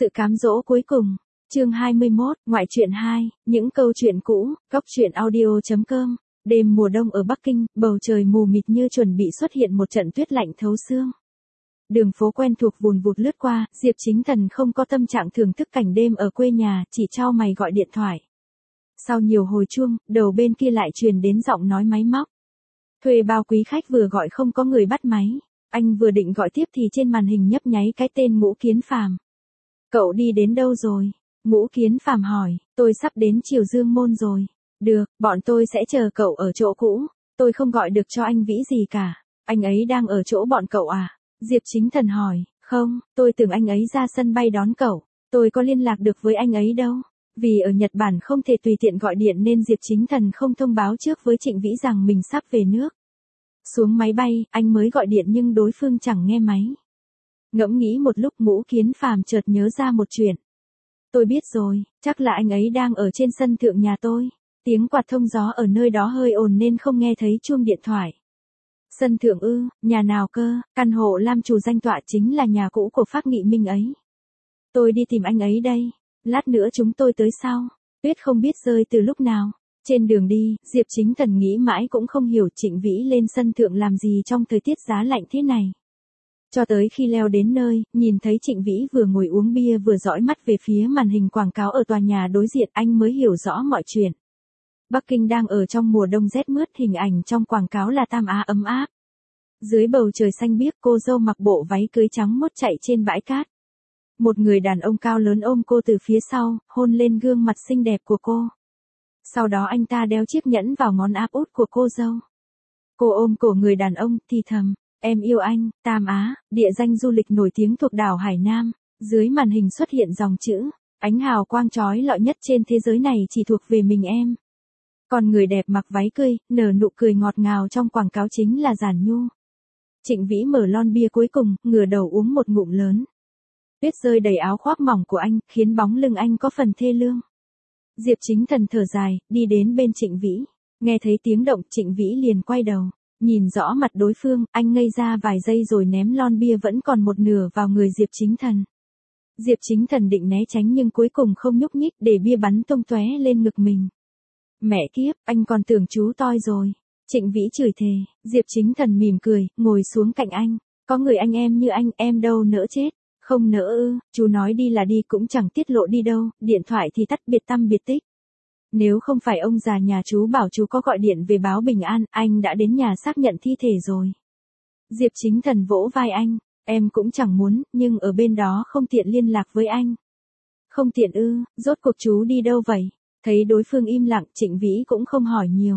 Sự cám dỗ cuối cùng. Chương 21, ngoại truyện 2, những câu chuyện cũ, góc truyện audio.com. Đêm mùa đông ở Bắc Kinh, bầu trời mù mịt như chuẩn bị xuất hiện một trận tuyết lạnh thấu xương. Đường phố quen thuộc vùn vụt lướt qua, Diệp Chính Thần không có tâm trạng thưởng thức cảnh đêm ở quê nhà, chỉ chau mày gọi điện thoại. Sau nhiều hồi chuông, đầu bên kia lại truyền đến giọng nói máy móc. Thuê bao quý khách vừa gọi không có người bắt máy. Anh vừa định gọi tiếp thì trên màn hình nhấp nháy cái tên Ngũ Kiến Phàm. Cậu đi đến đâu rồi? Ngũ Kiến Phàm hỏi, tôi sắp đến Triều Dương Môn rồi. Được, bọn tôi sẽ chờ cậu ở chỗ cũ. Tôi không gọi được cho anh Vĩ gì cả. Anh ấy đang ở chỗ bọn cậu à? Diệp Chính Thần hỏi, không, tôi tưởng anh ấy ra sân bay đón cậu. Tôi có liên lạc được với anh ấy đâu. Vì ở Nhật Bản không thể tùy tiện gọi điện nên Diệp Chính Thần không thông báo trước với Trịnh Vĩ rằng mình sắp về nước. Xuống máy bay, anh mới gọi điện nhưng đối phương chẳng nghe máy. Ngẫm nghĩ một lúc Ngũ Kiến Phàm chợt nhớ ra một chuyện. Tôi biết rồi, chắc là anh ấy đang ở trên sân thượng nhà tôi. Tiếng quạt thông gió ở nơi đó hơi ồn nên không nghe thấy chuông điện thoại. Sân thượng ư, nhà nào cơ? Căn hộ Lam Trù danh tọa chính là nhà cũ của Phác Nghị Minh ấy. Tôi đi tìm anh ấy đây. Lát nữa chúng tôi tới sau. Tuyết không biết rơi từ lúc nào. Trên đường đi, Diệp Chính Thần nghĩ mãi cũng không hiểu Trịnh Vĩ lên sân thượng làm gì trong thời tiết giá lạnh thế này. Cho tới khi leo đến nơi, nhìn thấy Trịnh Vĩ vừa ngồi uống bia vừa dõi mắt về phía màn hình quảng cáo ở tòa nhà đối diện, anh mới hiểu rõ mọi chuyện. Bắc Kinh đang ở trong mùa đông rét mướt, hình ảnh trong quảng cáo là Tam Á ấm áp. Dưới bầu trời xanh biếc, cô dâu mặc bộ váy cưới trắng muốt chạy trên bãi cát. Một người đàn ông cao lớn ôm cô từ phía sau, hôn lên gương mặt xinh đẹp của cô. Sau đó anh ta đeo chiếc nhẫn vào ngón áp út của cô dâu. Cô ôm cổ người đàn ông, thì thầm, em yêu anh. Tam Á, địa danh du lịch nổi tiếng thuộc đảo Hải Nam. Dưới màn hình xuất hiện dòng chữ, ánh hào quang chói lọi nhất trên thế giới này chỉ thuộc về mình em. Còn người đẹp mặc váy cưới, nở nụ cười ngọt ngào trong quảng cáo chính là Giản Nhu. Trịnh Vĩ mở lon bia cuối cùng, ngửa đầu uống một ngụm lớn. Tuyết rơi đầy áo khoác mỏng của anh, khiến bóng lưng anh có phần thê lương. Diệp Chính Thần thở dài, đi đến bên Trịnh Vĩ. Nghe thấy tiếng động, Trịnh Vĩ liền quay đầu. Nhìn rõ mặt đối phương, anh ngây ra vài giây rồi ném lon bia vẫn còn một nửa vào người Diệp Chính Thần. Diệp Chính Thần định né tránh nhưng cuối cùng không nhúc nhích để bia bắn tung tóe lên ngực mình. Mẹ kiếp, anh còn tưởng chú toi rồi. Trịnh Vĩ chửi thề. Diệp Chính Thần mỉm cười, ngồi xuống cạnh anh. Có người anh em như anh, em đâu nỡ chết. Không nỡ ư, chú nói đi là đi cũng chẳng tiết lộ đi đâu, điện thoại thì tắt biệt tăm biệt tích. Nếu không phải ông già nhà chú bảo chú có gọi điện về báo bình an, anh đã đến nhà xác nhận thi thể rồi. Diệp Chính Thần vỗ vai anh, em cũng chẳng muốn, nhưng ở bên đó không tiện liên lạc với anh. Không tiện ư, rốt cuộc chú đi đâu vậy? Thấy đối phương im lặng, Trịnh Vĩ cũng không hỏi nhiều.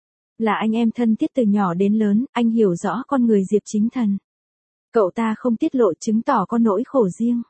Là anh em thân thiết từ nhỏ đến lớn, anh hiểu rõ con người Diệp Chính Thần. Cậu ta không tiết lộ chứng tỏ có nỗi khổ riêng.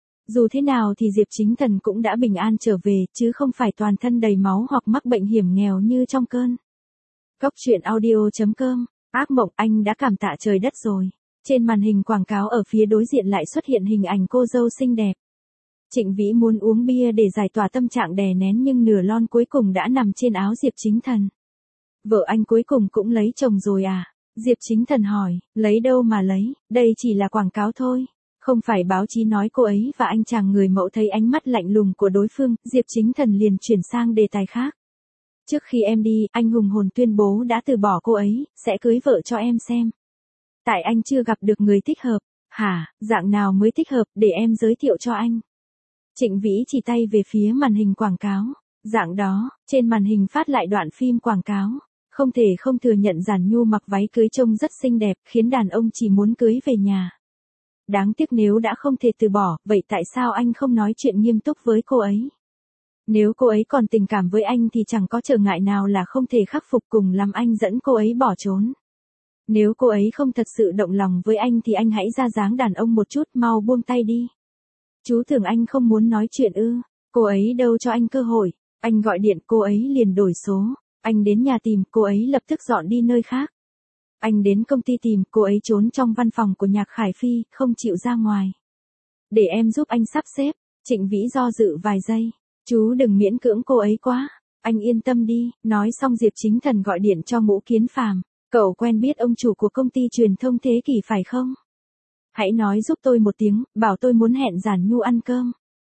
Dù thế nào thì Diệp Chính Thần cũng đã bình an trở về, chứ không phải toàn thân đầy máu hoặc mắc bệnh hiểm nghèo như trong cơn. Góc truyện audio.com, ác mộng, anh đã cảm tạ trời đất rồi. Trên màn hình quảng cáo ở phía đối diện lại xuất hiện hình ảnh cô dâu xinh đẹp. Trịnh Vĩ muốn uống bia để giải tỏa tâm trạng đè nén nhưng nửa lon cuối cùng đã nằm trên áo Diệp Chính Thần. Vợ anh cuối cùng cũng lấy chồng rồi à? Diệp Chính Thần hỏi, lấy đâu mà lấy, đây chỉ là quảng cáo thôi. Không phải báo chí nói cô ấy và anh chàng người mẫu thấy ánh mắt lạnh lùng của đối phương, Diệp Chính Thần liền chuyển sang đề tài khác. Trước khi em đi, anh hùng hồn tuyên bố đã từ bỏ cô ấy, sẽ cưới vợ cho em xem. Tại anh chưa gặp được người thích hợp. Hả, dạng nào mới thích hợp, để em giới thiệu cho anh. Trịnh Vĩ chỉ tay về phía màn hình quảng cáo. Dạng đó, trên màn hình phát lại đoạn phim quảng cáo. Không thể không thừa nhận Giản Nhu mặc váy cưới trông rất xinh đẹp, khiến đàn ông chỉ muốn cưới về nhà. Đáng tiếc nếu đã không thể từ bỏ, vậy tại sao anh không nói chuyện nghiêm túc với cô ấy? Nếu cô ấy còn tình cảm với anh thì chẳng có trở ngại nào là không thể khắc phục, cùng làm anh dẫn cô ấy bỏ trốn. Nếu cô ấy không thật sự động lòng với anh thì anh hãy ra dáng đàn ông một chút, mau buông tay đi. Chú tưởng anh không muốn nói chuyện ư? Cô ấy đâu cho anh cơ hội. Anh gọi điện, cô ấy liền đổi số. Anh đến nhà tìm, cô ấy lập tức dọn đi nơi khác. Anh đến công ty tìm, cô ấy trốn trong văn phòng của Nhạc Khải Phi, không chịu ra ngoài. Để em giúp anh sắp xếp. Trịnh Vĩ do dự vài giây. Chú đừng miễn cưỡng cô ấy quá. Anh yên tâm đi. Nói xong Diệp Chính Thần gọi điện cho Ngũ Kiến Phàm. Cậu quen biết ông chủ của công ty truyền thông Thế Kỷ phải không? Hãy nói giúp tôi một tiếng, bảo tôi muốn hẹn Giản Nhu ăn cơm.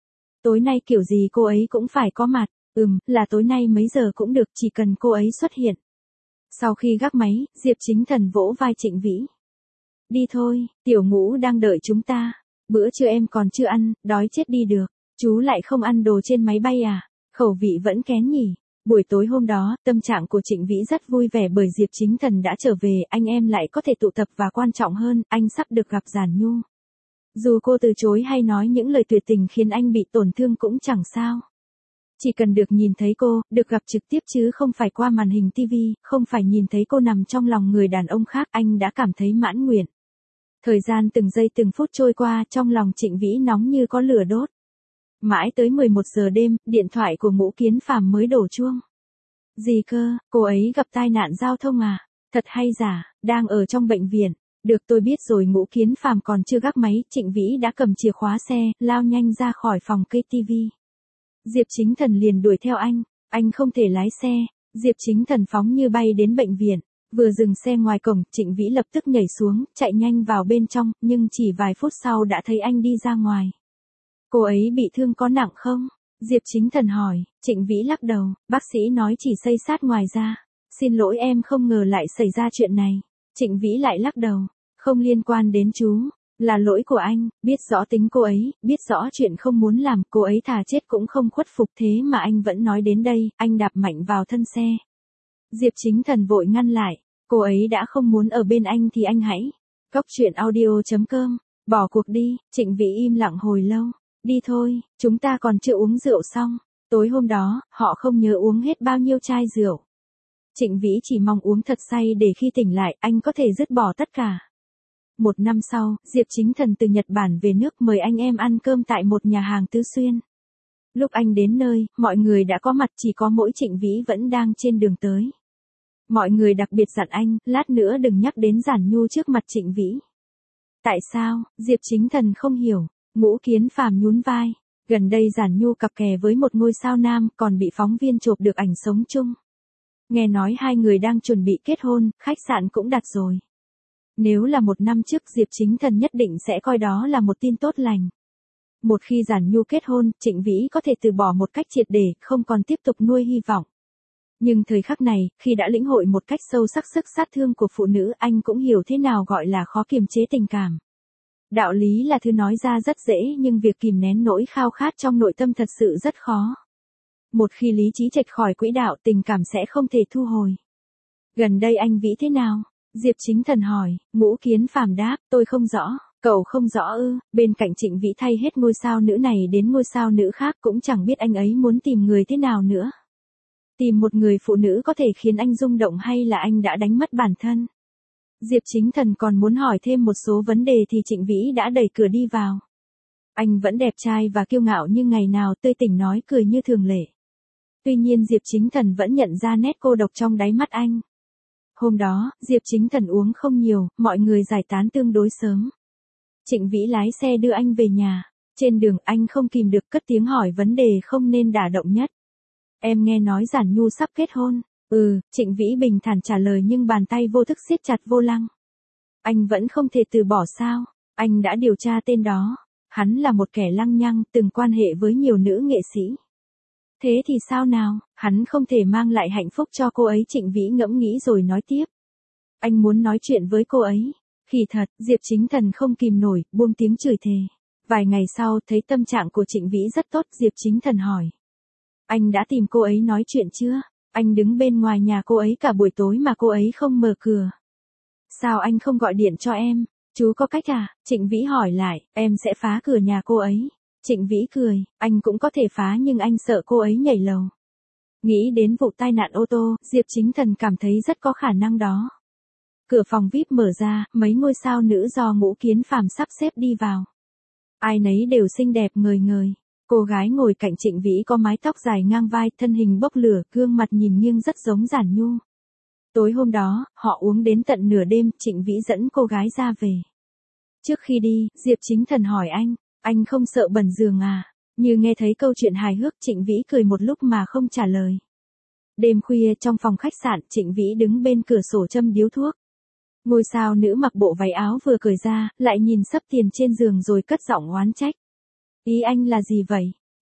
Tối nay kiểu gì cô ấy cũng phải có mặt. Là tối nay mấy giờ cũng được, chỉ cần cô ấy xuất hiện. Sau khi gác máy, Diệp Chính Thần vỗ vai Trịnh Vĩ. Đi thôi, Tiểu Ngũ đang đợi chúng ta. Bữa trưa em còn chưa ăn, đói chết đi được. Chú lại không ăn đồ trên máy bay à? Khẩu vị vẫn kén nhỉ. Buổi tối hôm đó, tâm trạng của Trịnh Vĩ rất vui vẻ bởi Diệp Chính Thần đã trở về, anh em lại có thể tụ tập và quan trọng hơn, anh sắp được gặp Giản Nhu. Dù cô từ chối hay nói những lời tuyệt tình khiến anh bị tổn thương cũng chẳng sao. Chỉ cần được nhìn thấy cô, được gặp trực tiếp chứ không phải qua màn hình TV, không phải nhìn thấy cô nằm trong lòng người đàn ông khác, anh đã cảm thấy mãn nguyện. Thời gian từng giây từng phút trôi qua, trong lòng Trịnh Vĩ nóng như có lửa đốt. Mãi tới 11 giờ đêm, điện thoại của Ngũ Kiến Phàm mới đổ chuông. Gì cơ, cô ấy gặp tai nạn giao thông à? Thật hay giả, đang ở trong bệnh viện. Được, tôi biết rồi. Ngũ Kiến Phàm còn chưa gác máy, Trịnh Vĩ đã cầm chìa khóa xe, lao nhanh ra khỏi phòng cây TV. Diệp Chính Thần liền đuổi theo anh không thể lái xe. Diệp Chính Thần phóng như bay đến bệnh viện. Vừa dừng xe ngoài cổng, Trịnh Vĩ lập tức nhảy xuống, chạy nhanh vào bên trong, nhưng chỉ vài phút sau đã thấy anh đi ra ngoài. Cô ấy bị thương có nặng không? Diệp Chính Thần hỏi. Trịnh Vĩ lắc đầu, bác sĩ nói chỉ xây sát ngoài da. Xin lỗi, em không ngờ lại xảy ra chuyện này. Trịnh Vĩ lại lắc đầu, không liên quan đến chú, là lỗi của anh, biết rõ tính cô ấy, biết rõ chuyện không muốn làm, cô ấy thà chết cũng không khuất phục, thế mà anh vẫn nói đến đây. Anh đạp mạnh vào thân xe. Diệp Chính Thần vội ngăn lại, cô ấy đã không muốn ở bên anh thì anh hãy. Cóc truyện audio.com, bỏ cuộc đi. Trịnh Vĩ im lặng hồi lâu. Đi thôi, chúng ta còn chưa uống rượu xong. Tối hôm đó, họ không nhớ uống hết bao nhiêu chai rượu. Trịnh Vĩ chỉ mong uống thật say để khi tỉnh lại, anh có thể dứt bỏ tất cả. Một năm sau, Diệp Chính Thần từ Nhật Bản về nước, mời anh em ăn cơm tại một nhà hàng Tứ Xuyên. Lúc anh đến nơi, mọi người đã có mặt, chỉ có mỗi Trịnh Vĩ vẫn đang trên đường tới. Mọi người đặc biệt dặn anh, lát nữa đừng nhắc đến Giản Nhu trước mặt Trịnh Vĩ. Tại sao? Diệp Chính Thần không hiểu. Ngũ Kiến Phàm nhún vai. Gần đây Giản Nhu cặp kè với một ngôi sao nam, còn bị phóng viên chụp được ảnh sống chung. Nghe nói hai người đang chuẩn bị kết hôn, khách sạn cũng đặt rồi. Nếu là một năm trước, Diệp Chính Thần nhất định sẽ coi đó là một tin tốt lành. Một khi Giản Nhu kết hôn, Trịnh Vĩ có thể từ bỏ một cách triệt để, không còn tiếp tục nuôi hy vọng. Nhưng thời khắc này, khi đã lĩnh hội một cách sâu sắc sức sát thương của phụ nữ, anh cũng hiểu thế nào gọi là khó kiềm chế tình cảm. Đạo lý là thứ nói ra rất dễ, nhưng việc kìm nén nỗi khao khát trong nội tâm thật sự rất khó. Một khi lý trí chệch khỏi quỹ đạo, tình cảm sẽ không thể thu hồi. Gần đây anh Vĩ thế nào? Diệp Chính Thần hỏi. Ngũ Kiến Phàm đáp, tôi không rõ. Cậu không rõ ư? Bên cạnh Trịnh Vĩ thay hết ngôi sao nữ này đến ngôi sao nữ khác, cũng chẳng biết anh ấy muốn tìm người thế nào nữa. Tìm một người phụ nữ có thể khiến anh rung động, hay là anh đã đánh mất bản thân? Diệp Chính Thần còn muốn hỏi thêm một số vấn đề thì Trịnh Vĩ đã đẩy cửa đi vào. Anh vẫn đẹp trai và kiêu ngạo như ngày nào, tươi tỉnh nói cười như thường lệ. Tuy nhiên Diệp Chính Thần vẫn nhận ra nét cô độc trong đáy mắt anh. Hôm đó, Diệp Chính Thần uống không nhiều, mọi người giải tán tương đối sớm. Trịnh Vĩ lái xe đưa anh về nhà. Trên đường anh không kìm được cất tiếng hỏi vấn đề không nên đả động nhất. Em nghe nói Giản Nhu sắp kết hôn. Trịnh Vĩ bình thản trả lời, nhưng bàn tay vô thức siết chặt vô lăng. Anh vẫn không thể từ bỏ sao? Anh đã điều tra tên đó. Hắn là một kẻ lăng nhăng, từng quan hệ với nhiều nữ nghệ sĩ. Thế thì sao nào, hắn không thể mang lại hạnh phúc cho cô ấy. Trịnh Vĩ ngẫm nghĩ rồi nói tiếp. Anh muốn nói chuyện với cô ấy. Khỉ thật, Diệp Chính Thần không kìm nổi, buông tiếng chửi thề. Vài ngày sau, thấy tâm trạng của Trịnh Vĩ rất tốt, Diệp Chính Thần hỏi. Anh đã tìm cô ấy nói chuyện chưa? Anh đứng bên ngoài nhà cô ấy cả buổi tối mà cô ấy không mở cửa. Sao anh không gọi điện cho em? Chú có cách à? Trịnh Vĩ hỏi lại, em sẽ phá cửa nhà cô ấy. Trịnh Vĩ cười, anh cũng có thể phá, nhưng anh sợ cô ấy nhảy lầu. Nghĩ đến vụ tai nạn ô tô, Diệp Chính Thần cảm thấy rất có khả năng đó. Cửa phòng VIP mở ra, mấy ngôi sao nữ do Ngũ Kiến Phàm sắp xếp đi vào. Ai nấy đều xinh đẹp ngời ngời. Cô gái ngồi cạnh Trịnh Vĩ có mái tóc dài ngang vai, thân hình bốc lửa, gương mặt nhìn nghiêng rất giống Giản Nhu. Tối hôm đó, họ uống đến tận nửa đêm, Trịnh Vĩ dẫn cô gái ra về. Trước khi đi, Diệp Chính Thần hỏi anh không sợ bẩn giường à? Như nghe thấy câu chuyện hài hước, Trịnh Vĩ cười một lúc mà không trả lời. Đêm khuya trong phòng khách sạn, Trịnh Vĩ đứng bên cửa sổ châm điếu thuốc. Ngôi sao nữ mặc bộ váy áo vừa cởi ra, lại nhìn sấp tiền trên giường rồi cất giọng oán trách. Ý anh là gì vậy?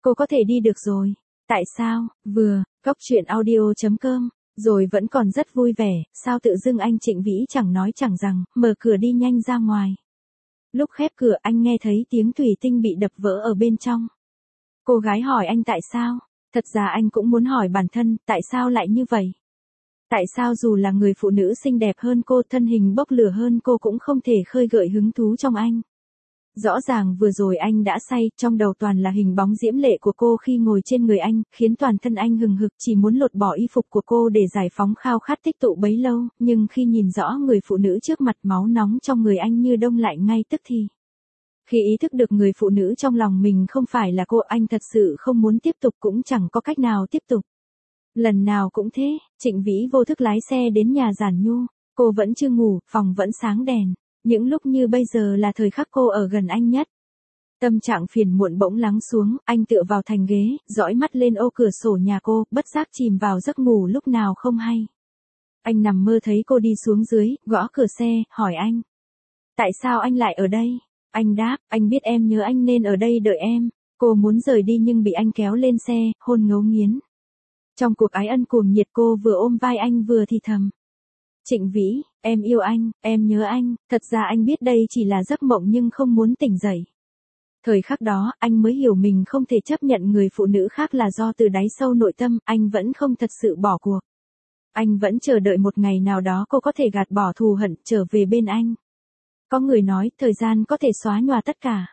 Cô có thể đi được rồi. Tại sao? Vừa, Cóc truyện audio.com, rồi vẫn còn rất vui vẻ, sao tự dưng anh Trịnh Vĩ chẳng nói chẳng rằng, mở cửa đi nhanh ra ngoài. Lúc khép cửa anh nghe thấy tiếng thủy tinh bị đập vỡ ở bên trong. Cô gái hỏi anh tại sao? Thật ra anh cũng muốn hỏi bản thân, tại sao lại như vậy? Tại sao dù là người phụ nữ xinh đẹp hơn cô, thân hình bốc lửa hơn cô cũng không thể khơi gợi hứng thú trong anh? Rõ ràng vừa rồi anh đã say, trong đầu toàn là hình bóng diễm lệ của cô khi ngồi trên người anh, khiến toàn thân anh hừng hực chỉ muốn lột bỏ y phục của cô để giải phóng khao khát tích tụ bấy lâu, nhưng khi nhìn rõ người phụ nữ trước mặt, máu nóng trong người anh như đông lại ngay tức thì. Khi ý thức được người phụ nữ trong lòng mình không phải là cô, anh thật sự không muốn tiếp tục, cũng chẳng có cách nào tiếp tục. Lần nào cũng thế, Trịnh Vĩ vô thức lái xe đến nhà Giản Nhu, cô vẫn chưa ngủ, phòng vẫn sáng đèn. Những lúc như bây giờ là thời khắc cô ở gần anh nhất. Tâm trạng phiền muộn bỗng lắng xuống, anh tựa vào thành ghế, dõi mắt lên ô cửa sổ nhà cô, bất giác chìm vào giấc ngủ lúc nào không hay. Anh nằm mơ thấy cô đi xuống dưới, gõ cửa xe, hỏi anh. Tại sao anh lại ở đây? Anh đáp, anh biết em nhớ anh nên ở đây đợi em. Cô muốn rời đi nhưng bị anh kéo lên xe, hôn ngấu nghiến. Trong cuộc ái ân cuồng nhiệt cô vừa ôm vai anh vừa thì thầm. Trịnh Vĩ, em yêu anh, em nhớ anh, thật ra anh biết đây chỉ là giấc mộng nhưng không muốn tỉnh dậy. Thời khắc đó, anh mới hiểu mình không thể chấp nhận người phụ nữ khác là do từ đáy sâu nội tâm, anh vẫn không thật sự bỏ cuộc. Anh vẫn chờ đợi một ngày nào đó cô có thể gạt bỏ thù hận, trở về bên anh. Có người nói, thời gian có thể xóa nhòa tất cả.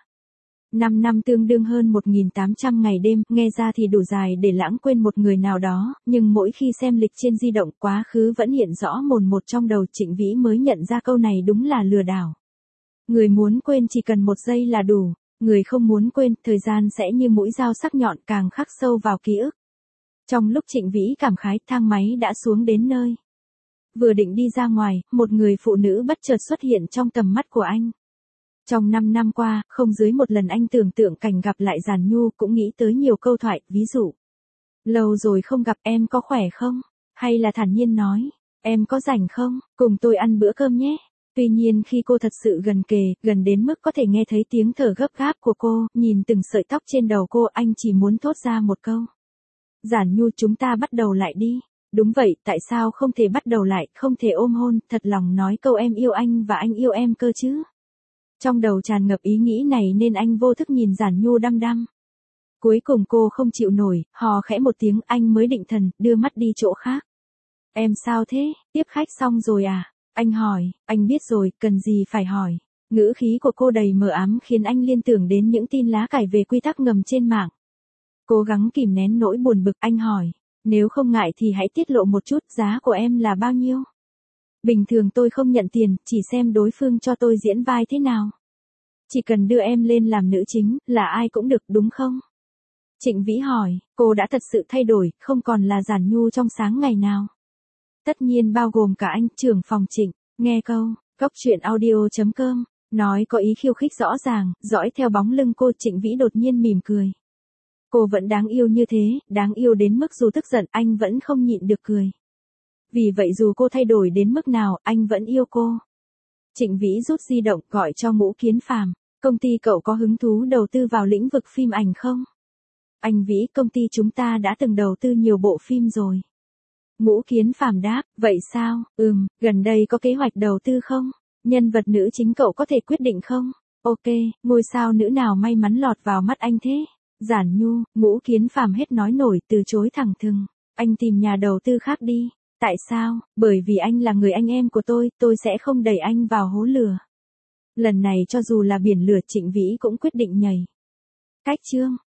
5 năm tương đương hơn 1.800 ngày đêm, nghe ra thì đủ dài để lãng quên một người nào đó, nhưng mỗi khi xem lịch trên di động, quá khứ vẫn hiện rõ mồn một trong đầu. Trịnh Vĩ mới nhận ra câu này đúng là lừa đảo. Người muốn quên chỉ cần 1 giây là đủ, người không muốn quên, thời gian sẽ như mũi dao sắc nhọn càng khắc sâu vào ký ức. Trong lúc Trịnh Vĩ cảm khái, thang máy đã xuống đến nơi. Vừa định đi ra ngoài, một người phụ nữ bất chợt xuất hiện trong tầm mắt của anh. Trong 5 năm qua, không dưới một lần anh tưởng tượng cảnh gặp lại Giản Nhu, cũng nghĩ tới nhiều câu thoại, ví dụ. Lâu rồi không gặp, em có khỏe không? Hay là thản nhiên nói, em có rảnh không? Cùng tôi ăn bữa cơm nhé. Tuy nhiên khi cô thật sự gần kề, gần đến mức có thể nghe thấy tiếng thở gấp gáp của cô, nhìn từng sợi tóc trên đầu cô, anh chỉ muốn thốt ra một câu. Giản Nhu, chúng ta bắt đầu lại đi. Đúng vậy, tại sao không thể bắt đầu lại, không thể ôm hôn, thật lòng nói câu em yêu anh và anh yêu em cơ chứ? Trong đầu tràn ngập ý nghĩ này nên anh vô thức nhìn Giản Nhu đăm đăm. Cuối cùng cô không chịu nổi, hò khẽ một tiếng, anh mới định thần, đưa mắt đi chỗ khác. Em sao thế, tiếp khách xong rồi à? Anh hỏi, anh biết rồi, cần gì phải hỏi. Ngữ khí của cô đầy mờ ám khiến anh liên tưởng đến những tin lá cải về quy tắc ngầm trên mạng. Cố gắng kìm nén nỗi buồn bực, anh hỏi, nếu không ngại thì hãy tiết lộ một chút, giá của em là bao nhiêu? Bình thường tôi không nhận tiền, chỉ xem đối phương cho tôi diễn vai thế nào. Chỉ cần đưa em lên làm nữ chính, là ai cũng được, đúng không? Trịnh Vĩ hỏi, cô đã thật sự thay đổi, không còn là Giản Nhu trong sáng ngày nào. Tất nhiên bao gồm cả anh, trưởng phòng Trịnh. Nghe câu, Cóc truyện audio.com, nói có ý khiêu khích rõ ràng, dõi theo bóng lưng cô, Trịnh Vĩ đột nhiên mỉm cười. Cô vẫn đáng yêu như thế, đáng yêu đến mức dù tức giận, anh vẫn không nhịn được cười. Vì vậy dù cô thay đổi đến mức nào, anh vẫn yêu cô. Trịnh Vĩ rút di động, gọi cho Ngũ Kiến Phàm. Công ty cậu có hứng thú đầu tư vào lĩnh vực phim ảnh không? Anh Vĩ, công ty chúng ta đã từng đầu tư nhiều bộ phim rồi. Ngũ Kiến Phàm đáp, vậy sao? Gần đây có kế hoạch đầu tư không? Nhân vật nữ chính cậu có thể quyết định không? Ok, ngôi sao nữ nào may mắn lọt vào mắt anh thế? Giản Nhu. Ngũ Kiến Phàm hết nói nổi, từ chối thẳng thừng. Anh tìm nhà đầu tư khác đi. Tại sao? Bởi vì anh là người anh em của tôi sẽ không đẩy anh vào hố lửa. Lần này cho dù là biển lửa, Trịnh Vĩ cũng quyết định nhảy. Cách chương.